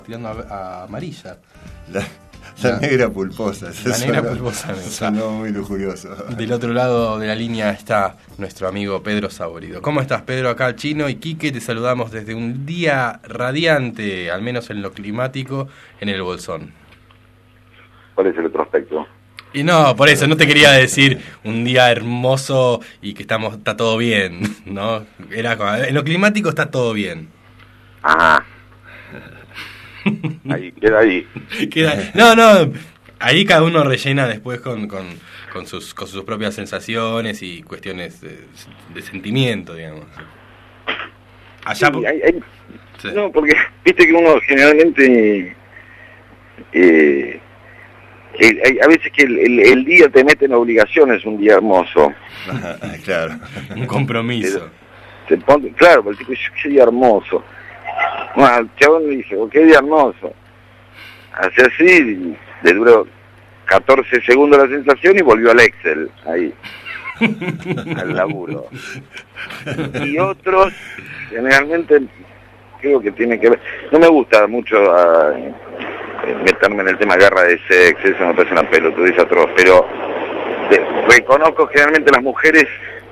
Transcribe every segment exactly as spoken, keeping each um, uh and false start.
tirando a, a amarilla. La, la negra pulposa. La Eso negra sonó, pulposa. Sonó muy lujurioso. Del otro lado de la línea está nuestro amigo Pedro Saborido. ¿Cómo estás, Pedro? Acá Chino y Quique, te saludamos desde un día radiante, al menos en lo climático, en el Bolsón. ¿Cuál es el otro aspecto? Y no, por eso, no te quería decir un día hermoso y que estamos está todo bien, ¿no? Era como, en lo climático está todo bien. Ajá. Ahí, queda ahí. Queda, no, no, ahí cada uno rellena después con, con, con, sus, con sus propias sensaciones y cuestiones de, de sentimiento, digamos. Allá Sí, por... hay, hay... Sí. No, porque viste que uno generalmente... Eh, eh, hay, a veces que el, el, el día te mete en obligaciones, un día hermoso. Ajá, claro. Un compromiso. Se pone, claro, el tipo dice, qué día hermoso. Bueno, el chabón le dice, oh, qué día hermoso. Hace así, le duró catorce segundos la sensación y volvió al Excel, ahí, al laburo. Y otros, generalmente, creo que tiene que ver, no me gusta mucho a, meterme en el tema guerra de sexo, eso me parece una pelotudez atroz, pero de, reconozco generalmente las mujeres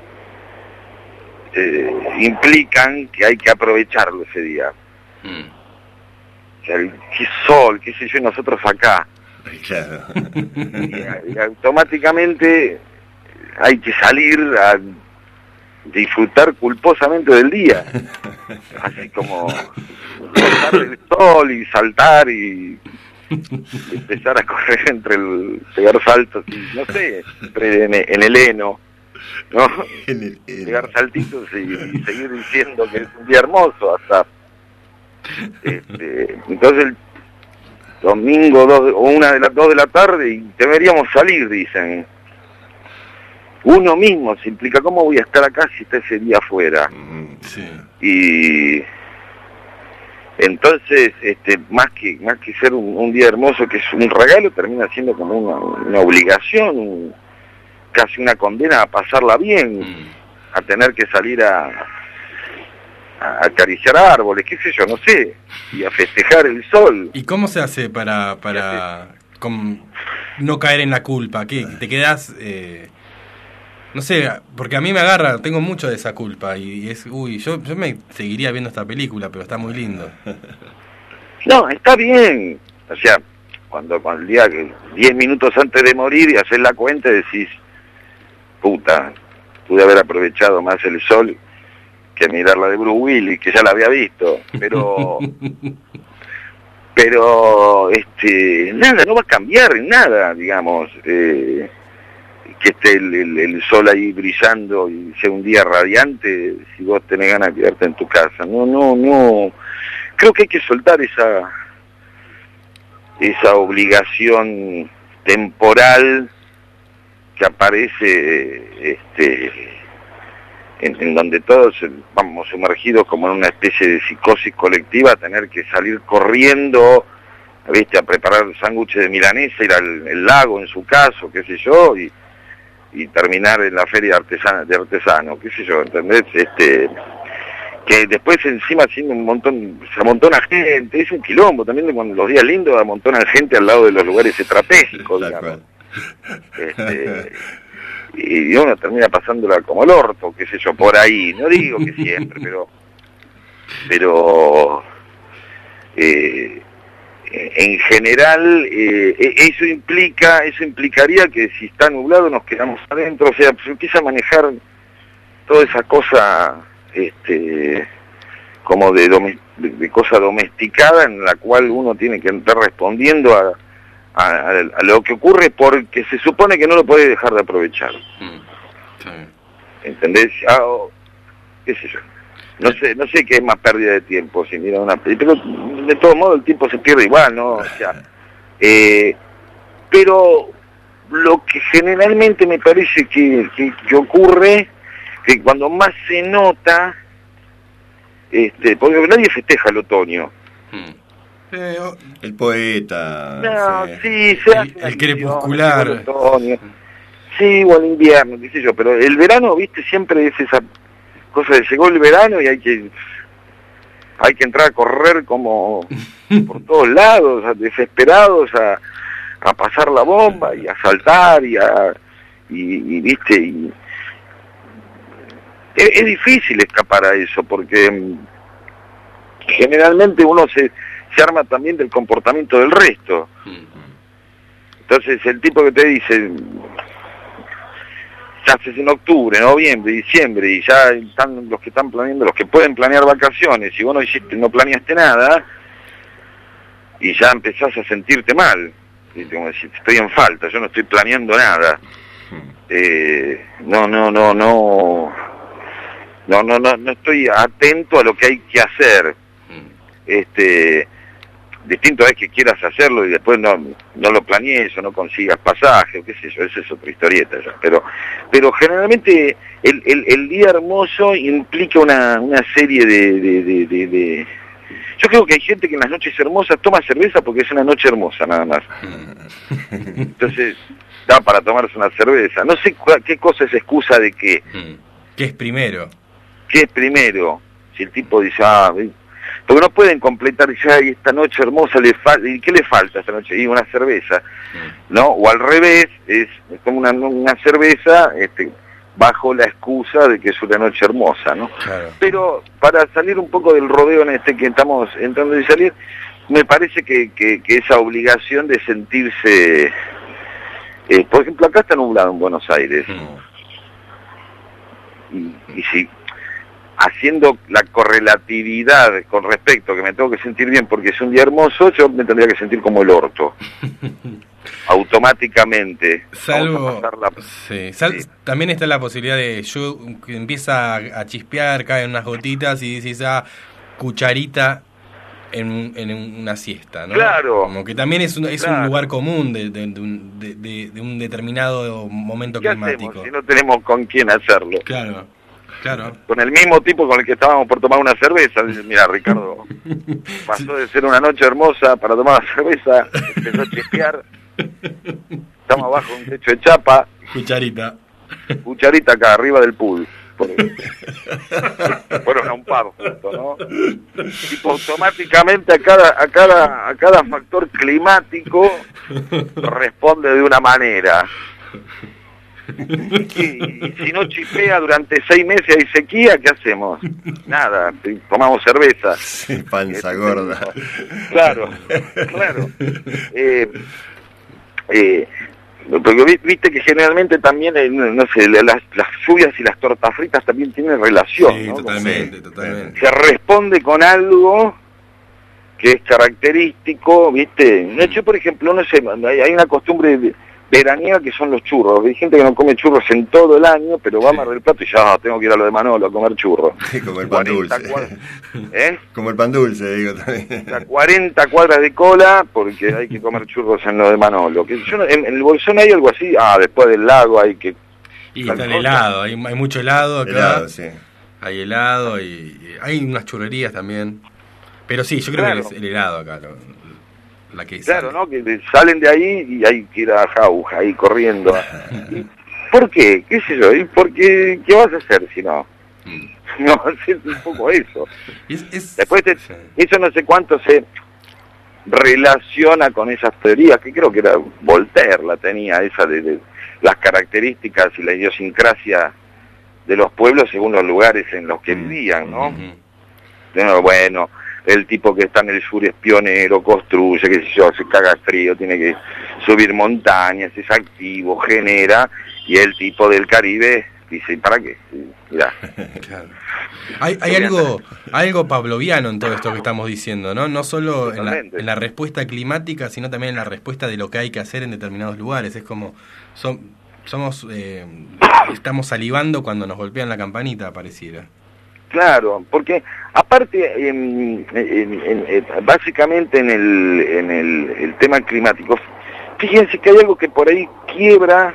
eh, implican que hay que aprovecharlo ese día. Mm. O sea, el, qué sol, qué sé yo, nosotros acá. Claro. Y, y automáticamente hay que salir a disfrutar culposamente del día. Así como cortar el sol y saltar y, y empezar a correr entre el, pegar saltos y no sé, entre en, en el heno, ¿no? En el, en... pegar saltitos y, y seguir diciendo que es un día hermoso hasta este, entonces el domingo dos, o una de las dos de la tarde y deberíamos salir, dicen. Uno mismo se implica, ¿cómo voy a estar acá si está ese día afuera? Sí. Y entonces, este, más que más que ser un, un día hermoso, que es un regalo, termina siendo como una, una obligación, un, casi una condena a pasarla bien, mm. a tener que salir a, a acariciar árboles, qué sé yo, no sé, y a festejar el sol. ¿Y cómo se hace para para con, no caer en la culpa? ¿Qué? ¿Te quedas...? Eh... No sé, porque a mí me agarra, tengo mucho de esa culpa y es, uy, yo, yo me seguiría viendo esta película, pero está muy lindo. No, está bien. O sea, cuando, cuando el día, diez minutos antes de morir y hacer la cuenta decís, puta, pude haber aprovechado más el sol que mirar la de Bruce Willis, que ya la había visto, pero... pero, este, nada, no va a cambiar nada, digamos, eh... que esté el, el, el sol ahí brillando y sea un día radiante si vos tenés ganas de quedarte en tu casa. No, no, no. Creo que hay que soltar esa esa obligación temporal que aparece este en, en donde todos vamos sumergidos como en una especie de psicosis colectiva, tener que salir corriendo, viste, a preparar sándwiches de milanesa, ir al el lago en su caso, qué sé yo, y y terminar en la feria artesana, de artesano, qué sé yo, ¿entendés? Este, que después encima haciendo un montón, se amontona gente, es un quilombo también de cuando los días lindos amontonan gente al lado de los lugares estratégicos, digamos. Este, y uno termina pasándola como el orto, qué sé yo, por ahí, no digo que siempre, pero, pero, eh, en general, eh, eso implica, eso implicaría que si está nublado nos quedamos adentro, o sea, se empieza a manejar toda esa cosa, este, como de, domes, de, de cosa domesticada en la cual uno tiene que estar respondiendo a, a, a lo que ocurre porque se supone que no lo puede dejar de aprovechar. Mm, sí. ¿Entendés? Ah, oh, qué sé yo. No sé, no sé qué es más pérdida de tiempo si mira una película, pero de todo modo el tiempo se pierde igual, ¿no? O sea, eh, pero lo que generalmente me parece que, que, que ocurre, que cuando más se nota, este, porque nadie festeja el otoño. Hmm. El poeta. No, sí, sí se hace el, el crepuscular. El otoño, sí, o el invierno, qué sé yo, pero el verano, viste, siempre es esa cosa de llegó el verano y hay que hay que entrar a correr como por todos lados, desesperados a, a pasar la bomba y a saltar y a y, y viste y es, es difícil escapar a eso porque generalmente uno se, se arma también del comportamiento del resto. Entonces el tipo que te dice ya haces en octubre, noviembre, diciembre y ya están los que están planeando, los que pueden planear vacaciones y vos no hiciste, no planeaste nada y ya empezás a sentirte mal. Y como decir, estoy en falta, yo no estoy planeando nada. Eh, no, no, no, no, no, no, no, no estoy atento a lo que hay que hacer. Este, distinto es que quieras hacerlo y después no, no lo planees o no consigas pasaje o qué sé yo, esa es otra historieta ya. Pero, pero generalmente el, el, el día hermoso implica una, una serie de, de, de, de, de... Yo creo que hay gente que en las noches hermosas toma cerveza porque es una noche hermosa nada más. Entonces da para tomarse una cerveza. No sé cu- qué cosa es excusa de qué. ¿Qué es primero? ¿Qué es primero? Si el tipo dice, ah, porque no pueden completar ya y esta noche hermosa le falta, ¿y qué le falta esta noche? Y una cerveza, ¿no? O al revés, es, es como una, una cerveza este, bajo la excusa de que es una noche hermosa, ¿no? Claro. Pero para salir un poco del rodeo en este que estamos entrando y salir, me parece que, que, que esa obligación de sentirse, eh, por ejemplo, acá está nublado en Buenos Aires, mm. y, y si haciendo la correlatividad con respecto que me tengo que sentir bien porque es un día hermoso, yo me tendría que sentir como el orto. Automáticamente. Salvo, la... sí, sal, sí. También está la posibilidad de yo que empieza a, a chispear, caen unas gotitas y dices, ah, cucharita en, en una siesta, ¿no? Claro. Como que también es un, es claro. un lugar común de, de, de, un, de, de, de un determinado momento ¿Qué climático. hacemos si no tenemos con quién hacerlo? Claro. Claro. Con el mismo tipo con el que estábamos por tomar una cerveza. Mira, Ricardo, pasó de ser una noche hermosa para tomar una cerveza, empezó a chispear, estamos abajo de un techo de chapa. Cucharita. Cucharita acá, arriba del pool. Fueron a un par juntos, ¿no? Tipo, automáticamente a cada, a cada, a cada factor climático responde de una manera. Y, y si no chipea durante seis meses hay sequía, ¿qué hacemos? Nada, tomamos cerveza. Sí, panza este, gorda. Claro, claro. Eh, eh, porque viste que generalmente también, eh, no sé, las, las lluvias y las tortas fritas también tienen relación, sí, ¿no? totalmente, Como totalmente. Se responde con algo que es característico, ¿viste? Yo, por ejemplo, no sé, hay, hay una costumbre de, veraniega que son los churros. Hay gente que no come churros en todo el año, pero va a Mar del Plata y ya tengo que ir a lo de Manolo a comer churros. Sí, como el pan dulce. Cuadras, ¿eh? Como el pan dulce, digo también. A cuarenta cuadras de cola porque hay que comer churros en lo de Manolo. Que yo, en, en el Bolsón hay algo así, ah, después del lago hay que... Y está el helado, hay, hay mucho helado acá. Helado, sí. Hay helado y, y hay unas churrerías también. Pero sí, yo creo claro. que es el helado acá, lo, la que Claro, sale. ¿no? Que salen de ahí y hay que ir a Jauja, ahí corriendo. ¿Y ¿Por qué? ¿Qué sé yo? ¿Y por qué? ¿Qué vas a hacer si no? Mm. No, es un poco eso. Es, es, Después, te, sí. eso no sé cuánto se relaciona con esas teorías, que creo que era Voltaire la tenía, esa de, de las características y la idiosincrasia de los pueblos según los lugares en los que vivían, ¿no? Mm-hmm. Bueno, el tipo que está en el sur es pionero, construye, qué sé yo, se caga frío, tiene que subir montañas, es activo, genera, y el tipo del Caribe dice, ¿para qué? Mirá. Claro. Hay, hay algo algo pavloviano en todo esto que estamos diciendo, ¿no? No solo en la, en la respuesta climática, sino también en la respuesta de lo que hay que hacer en determinados lugares. Es como, son, somos eh, estamos salivando cuando nos golpean la campanita, pareciera. Claro, porque aparte, en, en, en, en, básicamente en, el, en el, el tema climático, fíjense que hay algo que por ahí quiebra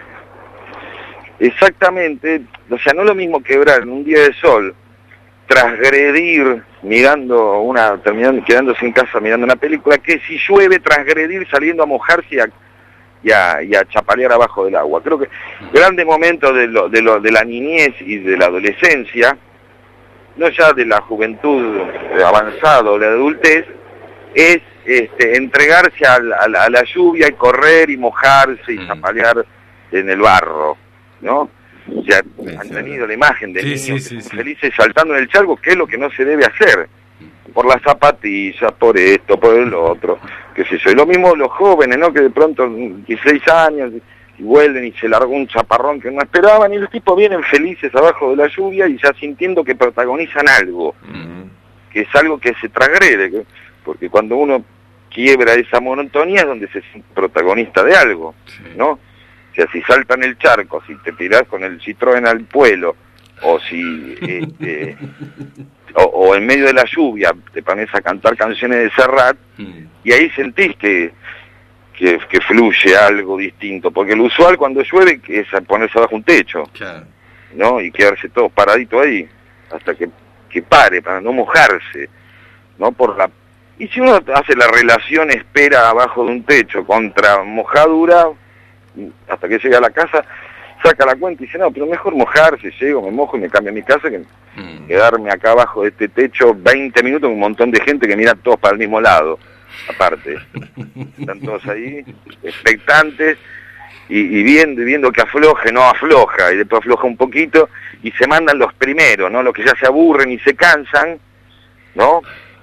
exactamente, o sea, no es lo mismo quebrar en un día de sol, transgredir mirando una, terminando, quedándose en casa mirando una película, que si llueve, transgredir saliendo a mojarse y a, y a, y a chapalear abajo del agua. Creo que grandes momentos de, lo, de, lo, de la niñez y de la adolescencia, no ya de la juventud avanzada o la adultez, es este, entregarse a la, a, la, a la lluvia y correr y mojarse y zapalear en el barro, ¿no? O sea, sí, han tenido la imagen de sí, niños sí, sí, felices sí. saltando en el charco, que es lo que no se debe hacer, por las zapatillas, por esto, por el otro, qué sé yo. Y lo mismo los jóvenes, ¿no? Que de pronto, dieciséis años, y vuelven y se largó un chaparrón que no esperaban, y los tipos vienen felices abajo de la lluvia y ya sintiendo que protagonizan algo, uh-huh. que es algo que se transgrede, porque cuando uno quiebra esa monotonía es donde se siente protagonista de algo, sí. ¿no? O sea, si saltan el charco, si te tirás con el Citroën al pueblo, o si este, o, o en medio de la lluvia te pones a cantar canciones de Serrat, mm. y ahí sentís que, que, que fluye algo distinto, porque lo usual cuando llueve es ponerse bajo un techo, claro. ¿no? Y quedarse todo paradito ahí, hasta que, que pare, para no mojarse, ¿no? Por la Y si uno hace la relación espera abajo de un techo contra mojadura, hasta que llega a la casa, saca la cuenta y dice, no, pero mejor mojarse, llego, me mojo y me cambio a mi casa que mm. quedarme acá abajo de este techo veinte minutos con un montón de gente que mira todos para el mismo lado, aparte. Están todos ahí, expectantes, y, y viendo, y viendo que afloje, no afloja, y después afloja un poquito, y se mandan los primeros, ¿no? Los que ya se aburren y se cansan, ¿no?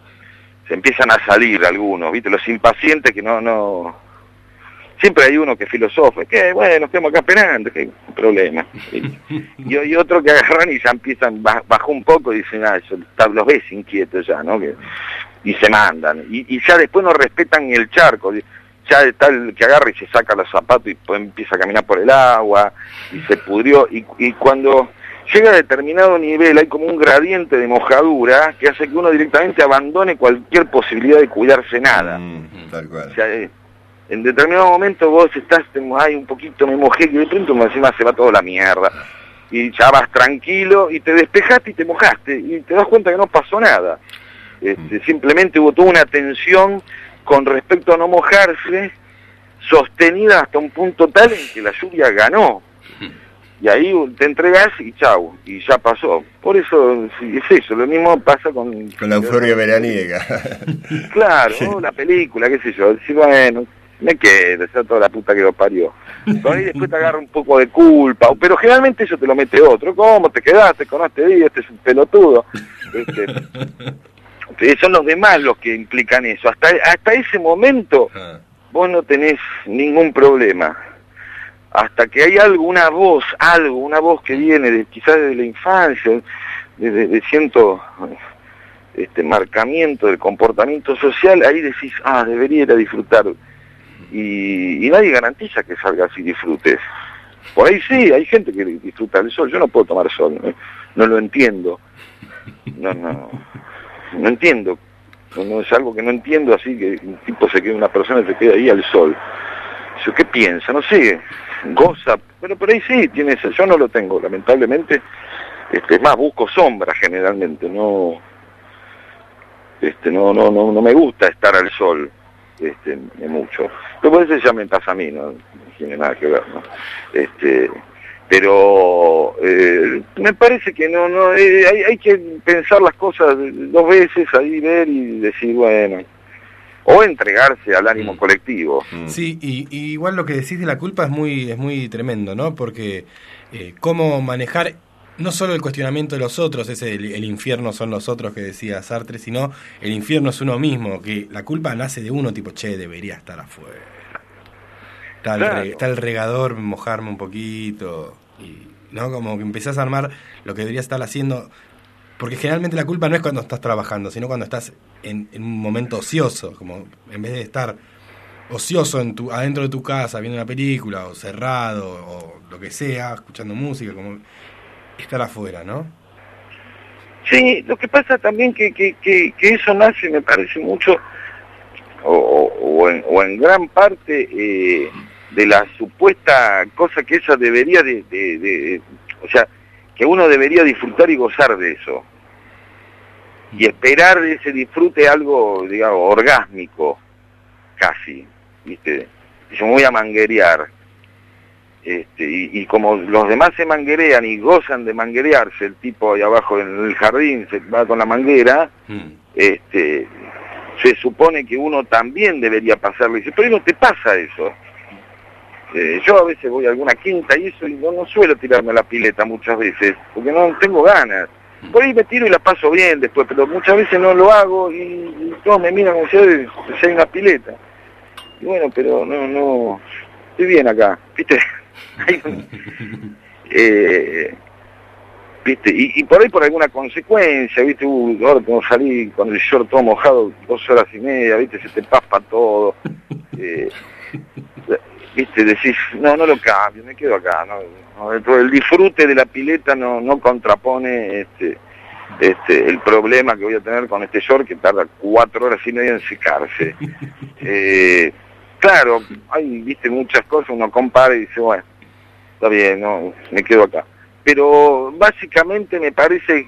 Se empiezan a salir algunos, ¿viste? Los impacientes que no, no... Siempre hay uno que filosofa, que bueno, estamos acá esperando, que problema. Y, y otro que agarran y ya empiezan, bajó un poco y dicen, ah, eso, los ves inquietos ya, ¿no? Que, y se mandan. Y, y ya después no respetan el charco, ya está el que agarra y se saca los zapatos y pues empieza a caminar por el agua, y se pudrió, y, y cuando llega a determinado nivel hay como un gradiente de mojadura que hace que uno directamente abandone cualquier posibilidad de cuidarse nada. Mm, tal cual. O sea, eh, en determinado momento vos estás, ay, un poquito me mojé, y de pronto encima se va toda la mierda. Y ya vas tranquilo, y te despejaste y te mojaste, y te das cuenta que no pasó nada. Este, mm. Simplemente hubo toda una tensión con respecto a no mojarse, sostenida hasta un punto tal en que la lluvia ganó. Y ahí te entregás y chau, y ya pasó. Por eso es eso, lo mismo pasa con... Con la euforia veraniega. Claro, ¿no? La película, qué sé yo, decir, bueno, me quedo, ya toda la puta que lo parió. Pero ahí después te agarra un poco de culpa, pero generalmente eso te lo mete otro. ¿Cómo te quedaste con este día? Este es un pelotudo. Este, son los demás los que implican eso. Hasta, hasta ese momento vos no tenés ningún problema. Hasta que hay algo, una voz, algo, una voz que viene de, quizás desde la infancia, de, de, de cierto este, marcamiento del comportamiento social, ahí decís, ah, debería ir a disfrutar. Y, y nadie garantiza que salgas y disfrutes. Por ahí sí, hay gente que disfruta del sol, yo no puedo tomar sol, no, no lo entiendo. No, no, no entiendo. No, no, es algo que no entiendo, así que un tipo se queda, una persona se queda ahí al sol. Yo, ¿qué piensa? No sé, goza, pero por ahí sí tiene eso, yo no lo tengo, lamentablemente. Este, es más, busco sombra generalmente, no, este, no, no, no, no me gusta estar al sol, este, mucho. Pero por eso ya me pasa a mí, no, no tiene nada que ver, ¿no? Este, pero eh, me parece que no, no, eh, hay, hay que pensar las cosas dos veces, ahí ver y decir, bueno, o entregarse al ánimo mm. colectivo. Sí, y, y igual lo que decís de la culpa es muy es muy tremendo, ¿no? Porque eh, cómo manejar no solo el cuestionamiento de los otros, ese el, el infierno son los otros que decía Sartre, sino el infierno es uno mismo, que la culpa nace de uno, tipo, che, debería estar afuera. Está, claro. el, re, está el regador, mojarme un poquito, y no, como que empezás a armar lo que deberías estar haciendo. Porque generalmente la culpa no es cuando estás trabajando, sino cuando estás en, en un momento ocioso, como en vez de estar ocioso en tu, adentro de tu casa viendo una película, o cerrado, o lo que sea, escuchando música, como estar afuera, ¿no? Sí, lo que pasa también que, que, que, que eso nace, me parece mucho, o, o, en, o en gran parte, eh, de la supuesta cosa que ella debería de, de, de, o sea, que uno debería disfrutar y gozar de eso. Y esperar de ese disfrute algo, digamos, orgásmico, casi, ¿viste? Yo me voy a manguerear. Este, y, y como los demás se manguerean y gozan de manguerearse, el tipo ahí abajo en el jardín se va con la manguera, mm. este, se supone que uno también debería pasarlo. Y dice, pero no te pasa eso. Eh, yo a veces voy a alguna quinta y eso, y no, no suelo tirarme a la pileta muchas veces, porque no tengo ganas. Por ahí me tiro y la paso bien después, pero muchas veces no lo hago y, y todos me miran como si hay una pileta. Y bueno, pero no, no, estoy bien acá, ¿viste? Hay un, eh, ¿viste? Y, y por ahí por alguna consecuencia, ¿viste? Uh, ahora tengo que salir con el short todo mojado dos horas y media, ¿viste? Se te papa todo. Eh, ¿Viste? Decís, no, no lo cambio, me quedo acá. No, no, el disfrute de la pileta no, no contrapone este, este, el problema que voy a tener con este short que tarda cuatro horas y media en secarse. Eh, claro, hay, viste, muchas cosas, uno compara y dice, bueno, está bien, no, me quedo acá. Pero básicamente me parece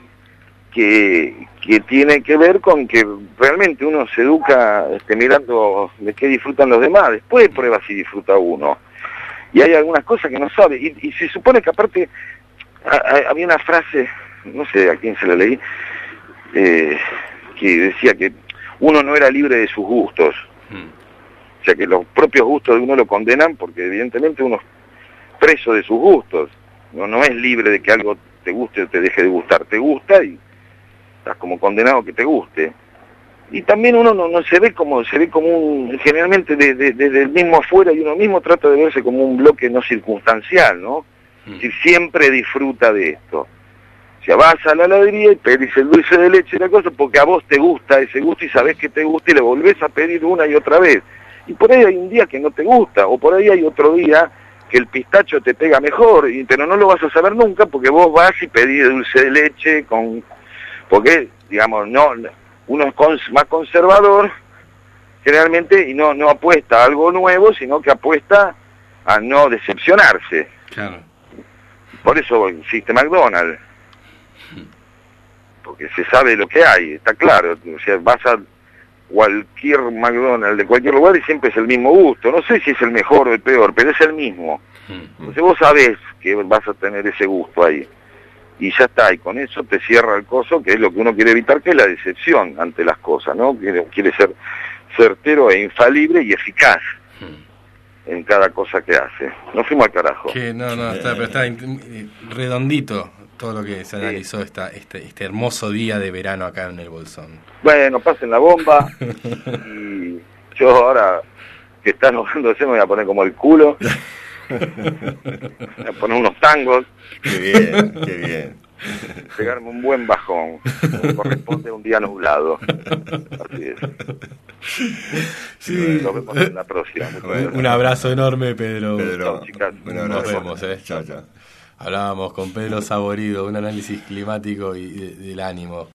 que, que tiene que ver con que realmente uno se educa este, mirando de qué disfrutan los demás, después prueba si disfruta uno. Y hay algunas cosas que no sabe, y, y se supone que aparte, a, a, había una frase, no sé a quién se la leí, eh, que decía que uno no era libre de sus gustos. Mm. O sea que los propios gustos de uno lo condenan porque evidentemente uno es preso de sus gustos. No, no es libre de que algo te guste o te deje de gustar, te gusta y estás como condenado que te guste. Y también uno no, no se ve como, se ve como un, generalmente desde de, de el mismo afuera y uno mismo trata de verse como un bloque no circunstancial, ¿no? Mm. Si siempre disfruta de esto. O sea, vas a la heladería y pedís el dulce de leche y la cosa porque a vos te gusta ese gusto y sabés que te gusta y le volvés a pedir una y otra vez. Y por ahí hay un día que no te gusta, o por ahí hay otro día que el pistacho te pega mejor, y, pero no lo vas a saber nunca porque vos vas y pedís dulce de leche con... Porque, digamos, no uno es cons, más conservador generalmente y no, no apuesta a algo nuevo, sino que apuesta a no decepcionarse. Claro. Por eso existe McDonald's. Porque se sabe lo que hay, está claro. O sea, vas a cualquier McDonald's de cualquier lugar y siempre es el mismo gusto. No sé si es el mejor o el peor, pero es el mismo. Entonces vos sabés que vas a tener ese gusto ahí. Y ya está, y con eso te cierra el coso, que es lo que uno quiere evitar, que es la decepción ante las cosas, ¿no? Quiere, quiere ser certero e infalible y eficaz en cada cosa que hace. Nos fuimos al carajo. Que no, no, está, pero está redondito todo lo que se analizó sí. esta, este, este hermoso día de verano acá en el Bolsón. Bueno, pasen la bomba y yo ahora que está enojándose me voy a poner como el culo. Voy a poner unos tangos. Qué bien, qué bien. Pegarme un buen bajón, como corresponde a un día nublado. Así es. Sí. Nos vemos en la próxima. Un, un abrazo enorme, Pedro. Pedro, chao, chicas. Nos vemos, eh. Chao, chao. Hablábamos con Pedro Saborido, un análisis climático y de, del ánimo.